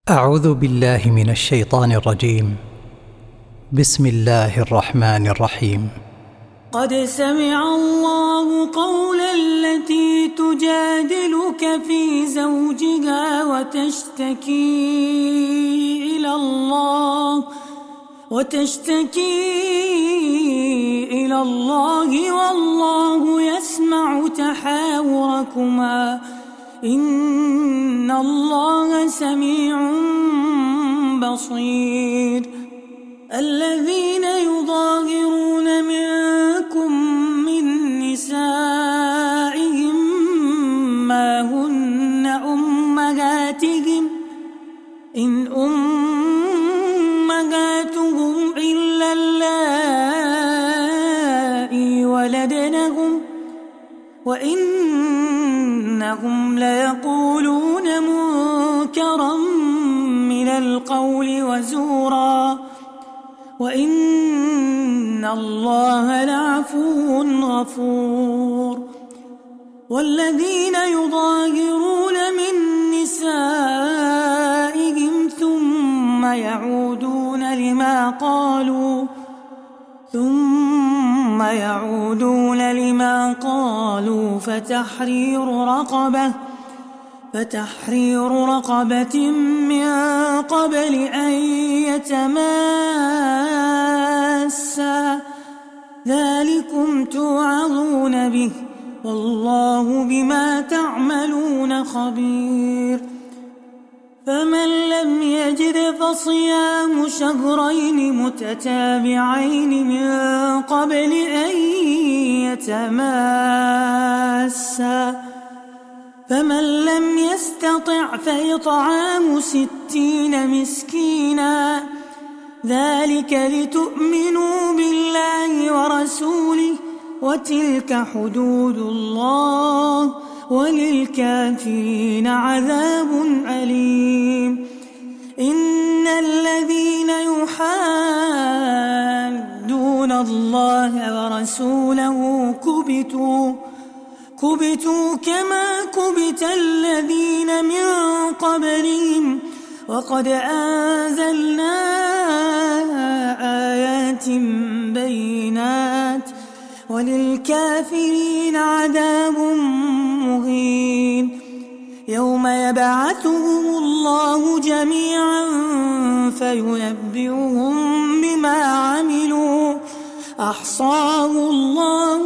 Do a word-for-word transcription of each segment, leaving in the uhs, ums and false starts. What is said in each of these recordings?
أعوذ بالله من الشيطان الرجيم. بسم الله الرحمن الرحيم. قد سمع الله قول التي تجادلك في زوجها وتشتكي إلى الله وتشتكي إلى الله والله يسمع تحاوركما إن الله سميع بصير. الذين يظاهرون منكم من نسائهم ما هن أمهاتهم إن أمهاتهم إلا اللائي ولدنهم وإنهم ليقولون منكرا من القول وزورا وإن الله لعفو غفور. والذين يظاهرون من نسائهم ثم يعودون لما قالوا ثم يعودون لما قالوا فتحرير رقبة فتحرير رقبة من قبل أن يتماسا ذلكم توعظون به والله بما تعملون خبير. فمن لم يجد فصيام شهرين متتابعين من قبل أن يتماسا فمن لم يستطع فإطعام ستين مسكينا ذلك لتؤمنوا بالله ورسوله وتلك حدود الله وللكافرين عذاب أليم. إن الذين يحادون الله ورسوله كبتوا كبتوا كما كبت الذين من قبلهم وقد أنزلنا آيات بينات وللكافرين عذاب مهين. يوم يبعثهم الله جميعا فينبئهم بما عملوا أحصاه الله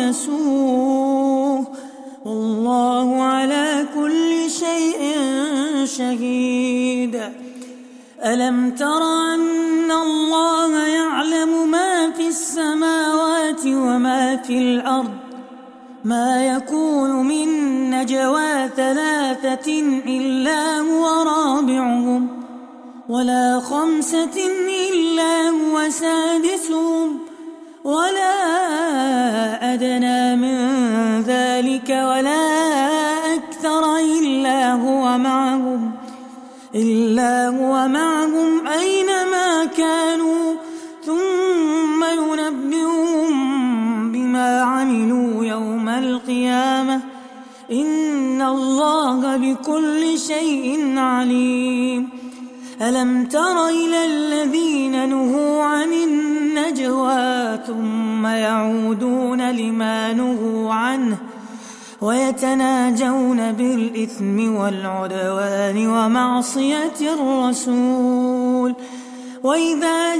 ونسوه والله على كل شيء شهيد. ألم تر أن الله يعلم ما في السماوات وما في الأرض ما يكون من نجوى ثلاثة إلا هو رابعهم ولا خمسة إلا هو سادسهم ولا أدنى من ذلك ولا أكثر إلا هو معهم إلا هو معهم أينما كانوا ثم ينبئهم بما عملوا يوم القيامة إن الله بكل شيء عليم. ألم تر إلى الذين نهوا عن النجوى ثم يعودون لما نهوا عنه ويتناجون بالإثم والعدوان ومعصية الرسول وإذا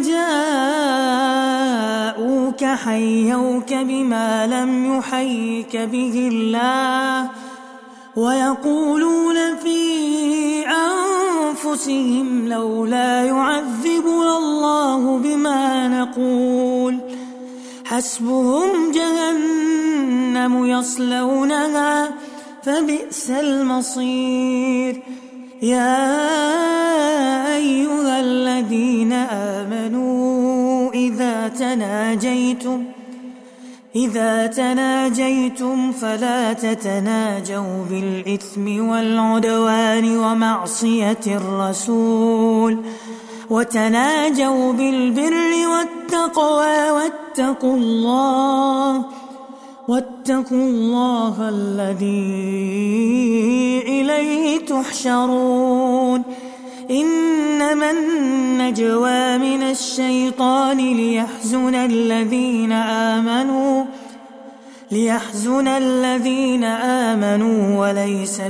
جاءوك حيوك بما لم يحيك به الله ويقولون في أنفسهم لولا يعذبنا الله بما نقول حسبهم جهنم يصلونها فبئس المصير. يا أيها الذين آمنوا إذا تناجيتم إذا تناجيتم فلا تتناجوا بالإثم والعدوان ومعصية الرسول وتناجوا بالبر والتقوى واتقوا الله واتقوا الله الذي إليه تحشرون. إنما النجوى من الشيطان ليحزن الذين آمنوا ليحزن الذين آمنوا وليس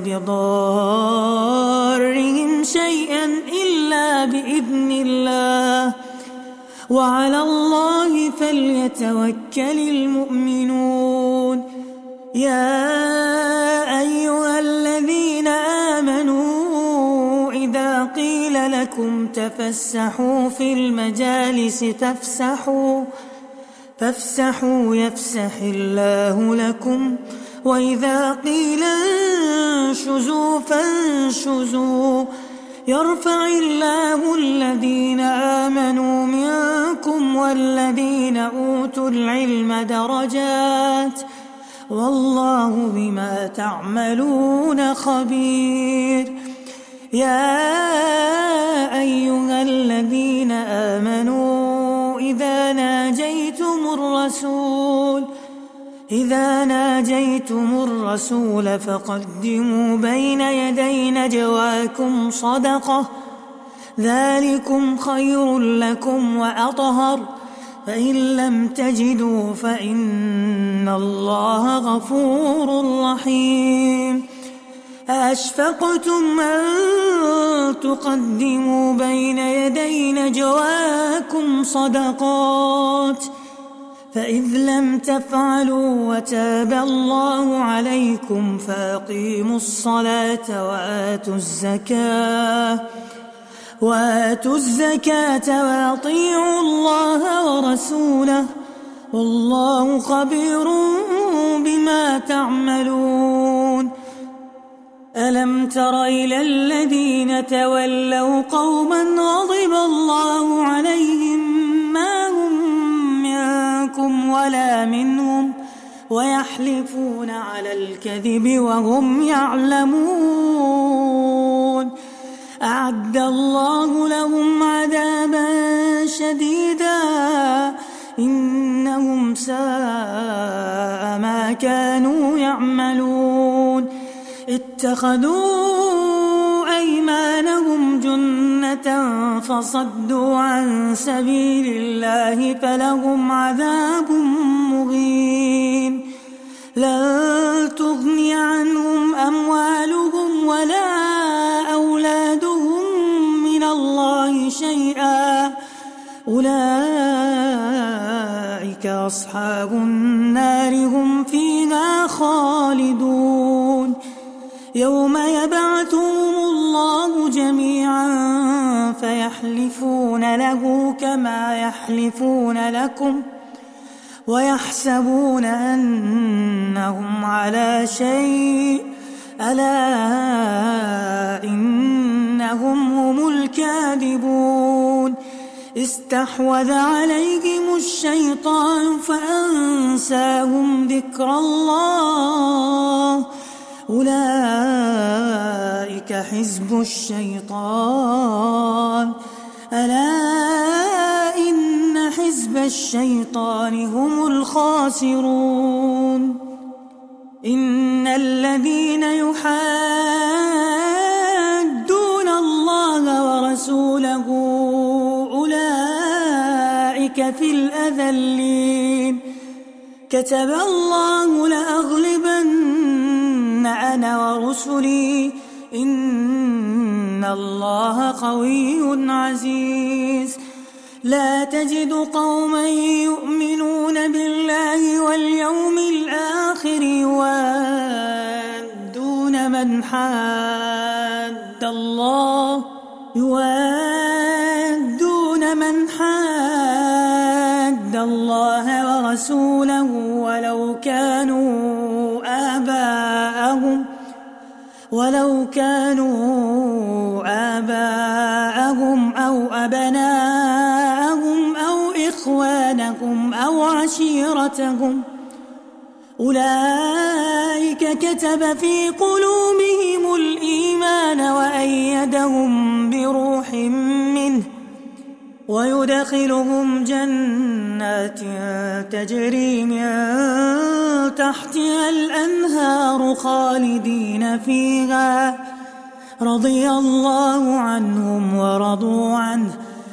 بضارهم شيئا إلا بإذن الله وعلى الله فليتوكل المؤمنون. يا أيها الذين آمنوا إذا قيل لكم تفسحوا في المجالس تفسحوا فافسحوا يفسح الله لكم وإذا قيل انشزوا فانشزوا يرفع الله الذين آمنوا منكم والذين أوتوا العلم درجات والله بما تعملون خبير. يا أيها الذين آمنوا إذا ناجيتم الرسول إذا ناجيتم الرسول فقدموا بين يدي نجواكم صدقة ذلكم خير لكم وأطهر فإن لم تجدوا فإن الله غفور رحيم. أأشفقتم أن تقدموا بين يدي نجواكم صدقات فإذ لم تفعلوا وتاب الله عليكم فأقيموا الصلاة وآتوا الزكاة وآتوا الزكاة وأطيعوا الله ورسوله والله خبير بما تعملون. ألم تر إلى الذين تولوا قوما غضب الله عليهم ما هم منكم ولا منهم ويحلفون على الكذب وهم يعلمون أعد الله لهم عذابا شديدا إنهم ساء ما كانوا يعملون. اتخذوا أيمانهم جنة فصدوا عن سبيل الله فلهم عذاب مهين. لن تغني عنهم أموالهم ولا أولادهم من الله شيئا أولئك أصحاب النار هم فيها خالدون. يوم يبعثهم الله جميعا فيحلفون له كما يحلفون لكم ويحسبون أنهم على شيء ألا إنهم هم الكاذبون. استحوذ عليهم الشيطان فأنساهم ذكر الله أولئك حزب الشيطان ألا إن حزب الشيطان هم الخاسرون. إن الذين يحادون الله ورسوله أولئك في الأذلين. كتب الله لأغلبن أنا ورسلي إن الله قوي عزيز. لا تجد قوما يؤمنون بالله واليوم الآخر يوادون من حاد الله يوادون من حاد الله ورسوله ولو كانوا آباءهم ولو كانوا آباءهم أو أبناءهم أو إخوانهم أو عشيرتهم أولئك كتب في قلوبهم الإيمان وأيدهم بروح منه ويدخلهم جنات تجري من تحتها الأنهار خالدين فيها رضي الله عنهم ورضوا عنه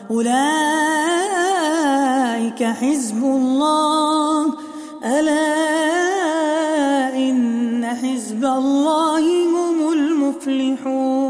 أولئك حزب الله ألا إن حزب الله هم المفلحون.